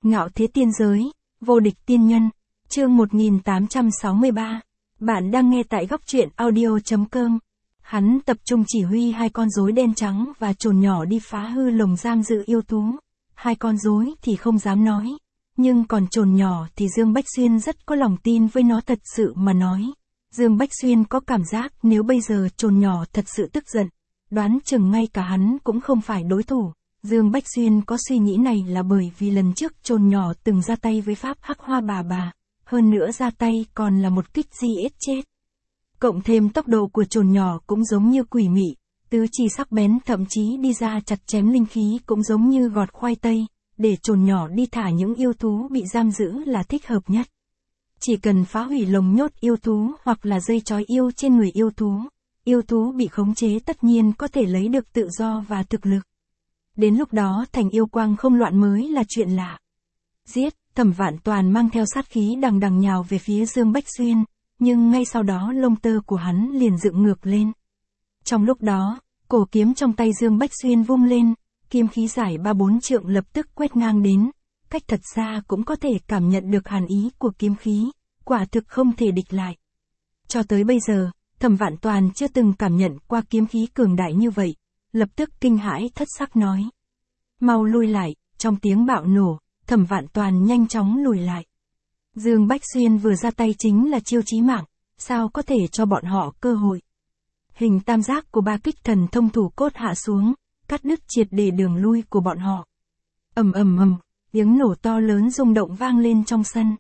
Ngạo thế tiên giới, vô địch tiên nhân, chương 1863. Bạn đang nghe tại góc truyện audio.com. Hắn tập trung chỉ huy hai con rối đen trắng và chồn nhỏ đi phá hư lồng giam giữ yêu thú. Hai con rối thì không dám nói, nhưng còn chồn nhỏ thì Dương Bách Xuyên rất có lòng tin với nó. Thật sự mà nói, Dương Bách Xuyên có cảm giác nếu bây giờ chồn nhỏ thật sự tức giận, đoán chừng ngay cả hắn cũng không phải đối thủ. Dương Bách Xuyên có suy nghĩ này là bởi vì lần trước chồn nhỏ từng ra tay với pháp hắc hoa bà, hơn nữa ra tay còn là một kích giết chết. Cộng thêm tốc độ của chồn nhỏ cũng giống như quỷ mị, tứ chi sắc bén, thậm chí đi ra chặt chém linh khí cũng giống như gọt khoai tây, để chồn nhỏ đi thả những yêu thú bị giam giữ là thích hợp nhất. Chỉ cần phá hủy lồng nhốt yêu thú hoặc là dây trói yêu trên người yêu thú bị khống chế tất nhiên có thể lấy được tự do và thực lực. Đến lúc đó thành yêu quang không loạn mới là chuyện lạ. Giết, Thẩm Vạn Toàn mang theo sát khí đằng đằng nhào về phía Dương Bách Xuyên, nhưng ngay sau đó lông tơ của hắn liền dựng ngược lên. Trong lúc đó, cổ kiếm trong tay Dương Bách Xuyên vung lên, kiếm khí dài 3-4 trượng lập tức quét ngang đến, cách thật xa cũng có thể cảm nhận được hàn ý của kiếm khí, quả thực không thể địch lại. Cho tới bây giờ, Thẩm Vạn Toàn chưa từng cảm nhận qua kiếm khí cường đại như vậy, lập tức kinh hãi thất sắc nói: "Mau lui lại!" Trong tiếng bạo nổ, Thẩm Vạn Toàn nhanh chóng lùi lại. Dương Bách Xuyên vừa ra tay chính là chiêu chí mạng, sao có thể cho bọn họ cơ hội. Hình tam giác của ba kích thần thông thủ cốt hạ xuống, cắt đứt triệt để đường lui của bọn họ. Ầm ầm ầm, tiếng nổ to lớn rung động vang lên trong sân.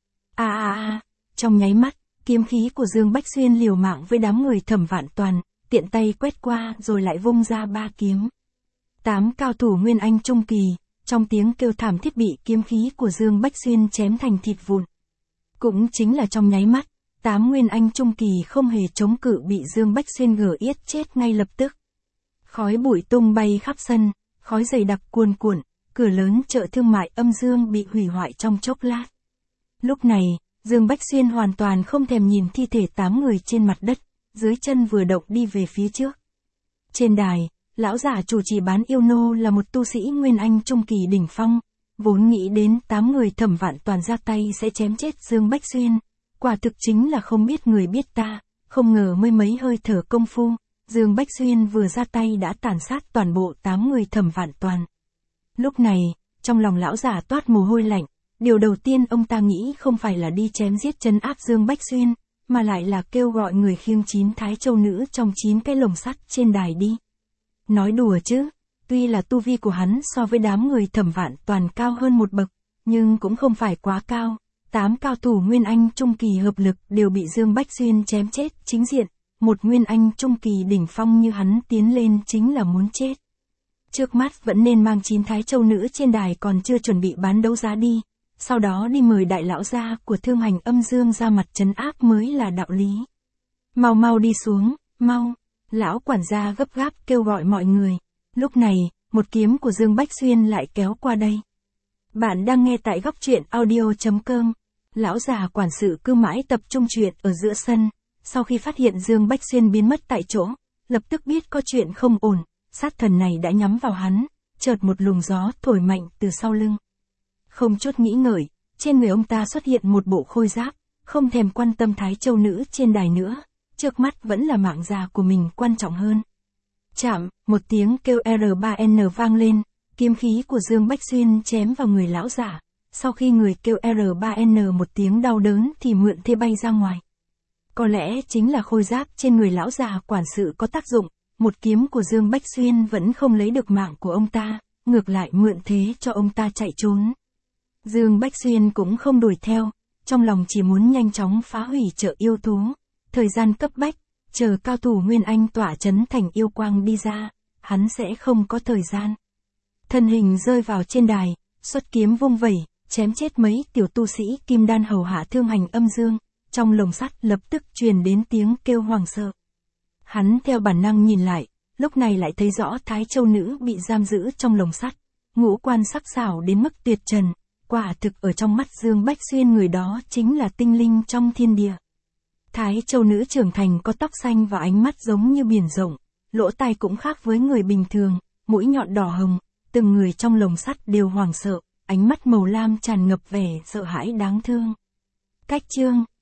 Trong nháy mắt, kiếm khí của Dương Bách Xuyên liều mạng với đám người Thẩm Vạn Toàn, tiện tay quét qua rồi lại vung ra 3 kiếm. 8 cao thủ Nguyên Anh Trung Kỳ, trong tiếng kêu thảm thiết bị kiếm khí của Dương Bách Xuyên chém thành thịt vụn. Cũng chính là trong nháy mắt, 8 Nguyên Anh Trung Kỳ không hề chống cự bị Dương Bách Xuyên giết chết ngay lập tức. Khói bụi tung bay khắp sân, khói dày đặc cuồn cuộn, cửa lớn chợ thương mại Âm Dương bị hủy hoại trong chốc lát. Lúc này, Dương Bách Xuyên hoàn toàn không thèm nhìn thi thể 8 người trên mặt đất, dưới chân vừa động đi về phía trước. Trên đài, lão giả chủ trì bán yêu nô là một tu sĩ Nguyên Anh Trung Kỳ đỉnh phong, vốn nghĩ đến 8 người Thẩm Vạn Toàn ra tay sẽ chém chết Dương Bách Xuyên, quả thực chính là không biết người biết ta, không ngờ mấy hơi thở công phu, Dương Bách Xuyên vừa ra tay đã tàn sát toàn bộ 8 người Thẩm Vạn Toàn. Lúc này, trong lòng lão giả toát mồ hôi lạnh, điều đầu tiên ông ta nghĩ không phải là đi chém giết trấn áp Dương Bách Xuyên, mà lại là kêu gọi người khiêng 9 thái châu nữ trong 9 cái lồng sắt trên đài đi. Nói đùa chứ, tuy là tu vi của hắn so với đám người Thẩm Vạn Toàn cao hơn một bậc, nhưng cũng không phải quá cao. 8 cao thủ Nguyên Anh Trung Kỳ hợp lực đều bị Dương Bách Xuyên chém chết chính diện, một Nguyên Anh Trung Kỳ đỉnh phong như hắn tiến lên chính là muốn chết. Trước mắt vẫn nên mang 9 thái châu nữ trên đài còn chưa chuẩn bị bán đấu giá đi, sau đó đi mời đại lão gia của Thương Hành Âm Dương ra mặt trấn áp mới là đạo lý. Mau đi xuống, mau! Lão quản gia gấp gáp kêu gọi mọi người. Lúc này, một kiếm của Dương Bách Xuyên lại kéo qua đây. Bạn đang nghe tại góc truyện audio.com. Lão già quản sự cứ mãi tập trung chuyện ở giữa sân, sau khi phát hiện Dương Bách Xuyên biến mất tại chỗ, lập tức biết có chuyện không ổn, sát thần này đã nhắm vào hắn, chợt một luồng gió thổi mạnh từ sau lưng. Không chút nghĩ ngợi, trên người ông ta xuất hiện một bộ khôi giáp, không thèm quan tâm thái châu nữ trên đài nữa, trước mắt vẫn là mạng già của mình quan trọng hơn. Chạm, một tiếng kêu R3N vang lên, kiếm khí của Dương Bách Xuyên chém vào người lão giả, sau khi người kêu R3N một tiếng đau đớn thì mượn thế bay ra ngoài. Có lẽ chính là khôi giáp trên người lão già quản sự có tác dụng, một kiếm của Dương Bách Xuyên vẫn không lấy được mạng của ông ta, ngược lại mượn thế cho ông ta chạy trốn. Dương Bách Xuyên cũng không đuổi theo, trong lòng chỉ muốn nhanh chóng phá hủy chợ yêu thú. Thời gian cấp bách, chờ cao thủ Nguyên Anh tỏa chấn thành yêu quang đi ra, hắn sẽ không có thời gian. Thân hình rơi vào trên đài, xuất kiếm vung vẩy, chém chết mấy tiểu tu sĩ kim đan hầu hạ Thương Hành Âm Dương, trong lồng sắt lập tức truyền đến tiếng kêu hoảng sợ. Hắn theo bản năng nhìn lại, lúc này lại thấy rõ thái châu nữ bị giam giữ trong lồng sắt, ngũ quan sắc sảo đến mức tuyệt trần, quả thực ở trong mắt Dương Bách Xuyên người đó chính là tinh linh trong thiên địa. Thái châu nữ trưởng thành có tóc xanh và ánh mắt giống như biển rộng, lỗ tai cũng khác với người bình thường, mũi nhọn đỏ hồng, từng người trong lồng sắt đều hoảng sợ, ánh mắt màu lam tràn ngập vẻ sợ hãi đáng thương. Cách chương